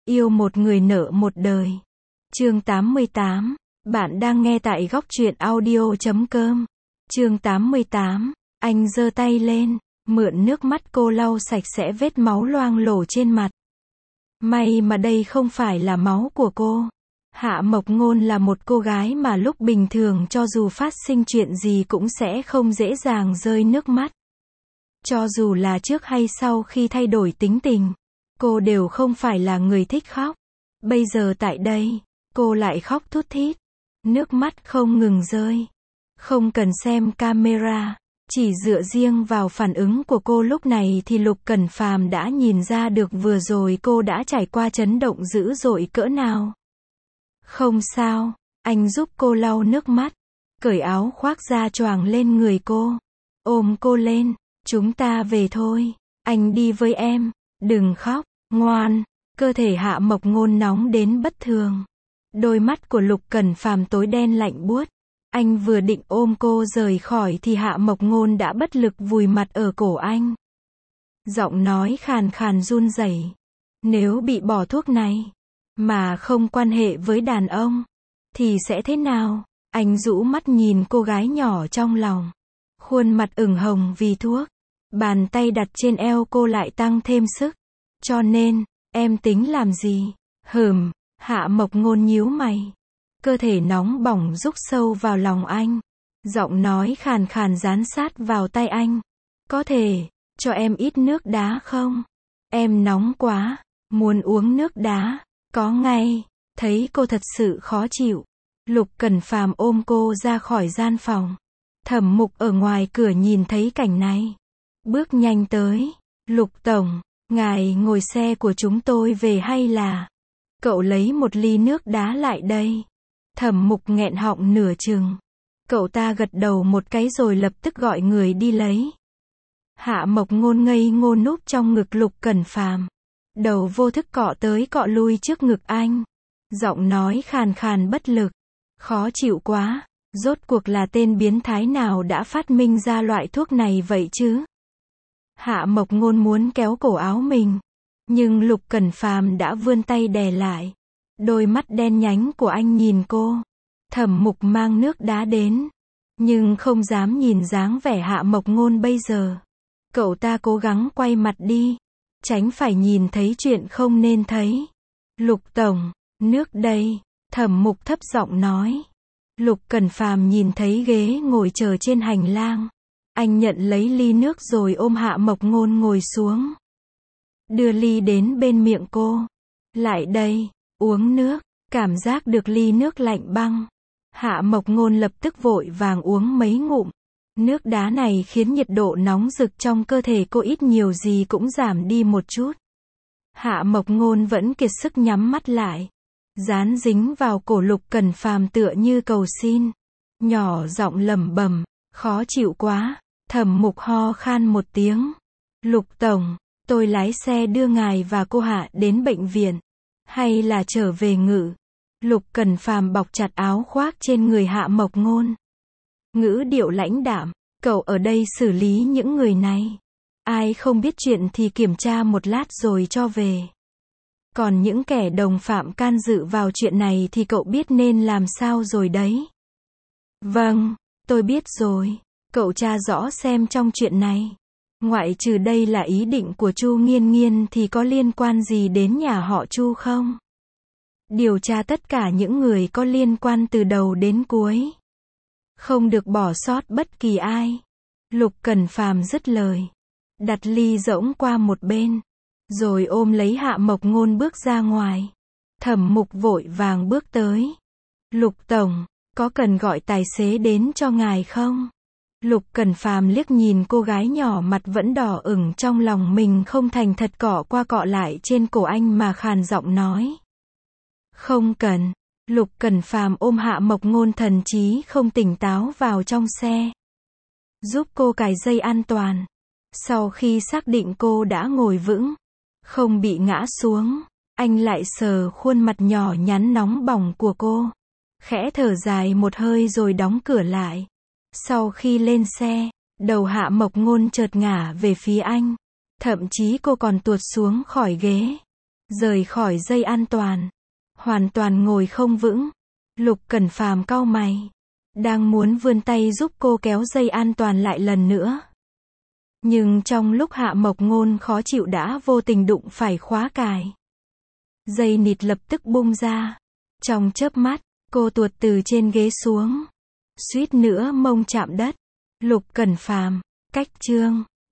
Yêu một người nợ một đời. Chương 88. Bạn đang nghe tại góc truyện audio.com. Chương 88. Anh giơ tay lên, mượn nước mắt cô lau sạch sẽ vết máu loang lổ trên mặt. May mà đây không phải là máu của cô. Hạ Mộc Ngôn là một cô gái mà lúc bình thường cho dù phát sinh chuyện gì cũng sẽ không dễ dàng rơi nước mắt. Cho dù là trước hay sau khi thay đổi tính tình, cô đều không phải là người thích khóc. Bây giờ tại đây, cô lại khóc thút thít. Nước mắt không ngừng rơi. Không cần xem camera, chỉ dựa riêng vào phản ứng của cô lúc này thì Lục Cẩn Phàm đã nhìn ra được vừa rồi cô đã trải qua chấn động dữ dội cỡ nào. Không sao, anh giúp cô lau nước mắt, cởi áo khoác ra choàng lên người cô, ôm cô lên, chúng ta về thôi, anh đi với em, đừng khóc, ngoan. Cơ thể Hạ Mộc Ngôn nóng đến bất thường. Đôi mắt của Lục Cẩn Phàm tối đen lạnh buốt. Anh vừa định ôm cô rời khỏi thì Hạ Mộc Ngôn đã bất lực vùi mặt ở cổ anh. Giọng nói khàn khàn run rẩy. Nếu bị bỏ thuốc này, mà không quan hệ với đàn ông, thì sẽ thế nào? Anh rũ mắt nhìn cô gái nhỏ trong lòng. Khuôn mặt ửng hồng vì thuốc. Bàn tay đặt trên eo cô lại tăng thêm sức. Cho nên, em tính làm gì? Hạ Mộc Ngôn nhíu mày. Cơ thể nóng bỏng rúc sâu vào lòng anh. Giọng nói khàn khàn dán sát vào tay anh. Có thể, cho em ít nước đá không? Em nóng quá, muốn uống nước đá. Có ngay. Thấy cô thật sự khó chịu. Lục Cẩn Phàm ôm cô ra khỏi gian phòng. Thẩm Mục ở ngoài cửa nhìn thấy cảnh này. Bước nhanh tới. Lục tổng, ngài ngồi xe của chúng tôi về hay là? Cậu lấy một ly nước đá lại đây. Thẩm Mục nghẹn họng nửa chừng. Cậu ta gật đầu một cái rồi lập tức gọi người đi lấy. Hạ Mộc Ngôn ngây ngô núp trong ngực Lục Cẩn Phàm. Đầu vô thức cọ tới cọ lui trước ngực anh. Giọng nói khàn khàn bất lực. Khó chịu quá. Rốt cuộc là tên biến thái nào đã phát minh ra loại thuốc này vậy chứ? Hạ Mộc Ngôn muốn kéo cổ áo mình. Nhưng Lục Cẩn Phàm đã vươn tay đè lại. Đôi mắt đen nhánh của anh nhìn cô. Thẩm Mục mang nước đá đến. Nhưng không dám nhìn dáng vẻ Hạ Mộc Ngôn bây giờ. Cậu ta cố gắng quay mặt đi. Tránh phải nhìn thấy chuyện không nên thấy. Lục tổng, nước đây. Thẩm Mục thấp giọng nói. Lục Cẩn Phàm nhìn thấy ghế ngồi chờ trên hành lang. Anh nhận lấy ly nước rồi ôm Hạ Mộc Ngôn ngồi xuống. Đưa ly đến bên miệng cô. Lại đây, uống nước. Cảm giác được ly nước lạnh băng. Hạ Mộc Ngôn lập tức vội vàng uống mấy ngụm. Nước đá này khiến nhiệt độ nóng rực trong cơ thể cô ít nhiều gì cũng giảm đi một chút. Hạ Mộc Ngôn vẫn kiệt sức nhắm mắt lại. Dán dính vào cổ Lục Cẩn Phàm tựa như cầu xin. Nhỏ giọng lẩm bẩm, khó chịu quá. Thẩm Mục ho khan một tiếng. Lục tổng, tôi lái xe đưa ngài và cô Hạ đến bệnh viện. Hay là trở về ngự? Lục Cẩn Phàm bọc chặt áo khoác trên người Hạ Mộc Ngôn. Ngữ điệu lãnh đạm, cậu ở đây xử lý những người này. Ai không biết chuyện thì kiểm tra một lát rồi cho về. Còn những kẻ đồng phạm can dự vào chuyện này thì cậu biết nên làm sao rồi đấy. Vâng, tôi biết rồi. Cậu tra rõ xem trong chuyện này. Ngoại trừ đây là ý định của Chu Nghiên Nghiên thì có liên quan gì đến nhà họ Chu không? Điều tra tất cả những người có liên quan từ đầu đến cuối. Không được bỏ sót bất kỳ ai. Lục Cẩn Phàm dứt lời. Đặt ly rỗng qua một bên. Rồi ôm lấy Hạ Mộc Ngôn bước ra ngoài. Thẩm Mục vội vàng bước tới. Lục tổng, có cần gọi tài xế đến cho ngài không? Lục Cẩn Phàm liếc nhìn cô gái nhỏ mặt vẫn đỏ ửng trong lòng mình không thành thật cọ qua cọ lại trên cổ anh mà khàn giọng nói. Không cần. Lục Cẩn Phàm ôm Hạ Mộc Ngôn thần trí không tỉnh táo vào trong xe. Giúp cô cài dây an toàn. Sau khi xác định cô đã ngồi vững, không bị ngã xuống, anh lại sờ khuôn mặt nhỏ nhắn nóng bỏng của cô. Khẽ thở dài một hơi rồi đóng cửa lại. Sau khi lên xe, đầu Hạ Mộc Ngôn chợt ngả về phía anh. Thậm chí cô còn tuột xuống khỏi ghế. rời khỏi dây an toàn. Hoàn toàn ngồi không vững. Lục Cẩn Phàm cau mày. Đang muốn vươn tay giúp cô kéo dây an toàn lại lần nữa. Nhưng trong lúc Hạ Mộc Ngôn khó chịu đã vô tình đụng phải khóa cài. Dây nịt lập tức bung ra. Trong chớp mắt, cô tuột từ trên ghế xuống. Suýt nữa mông chạm đất. Lục Cẩn Phàm, cách chương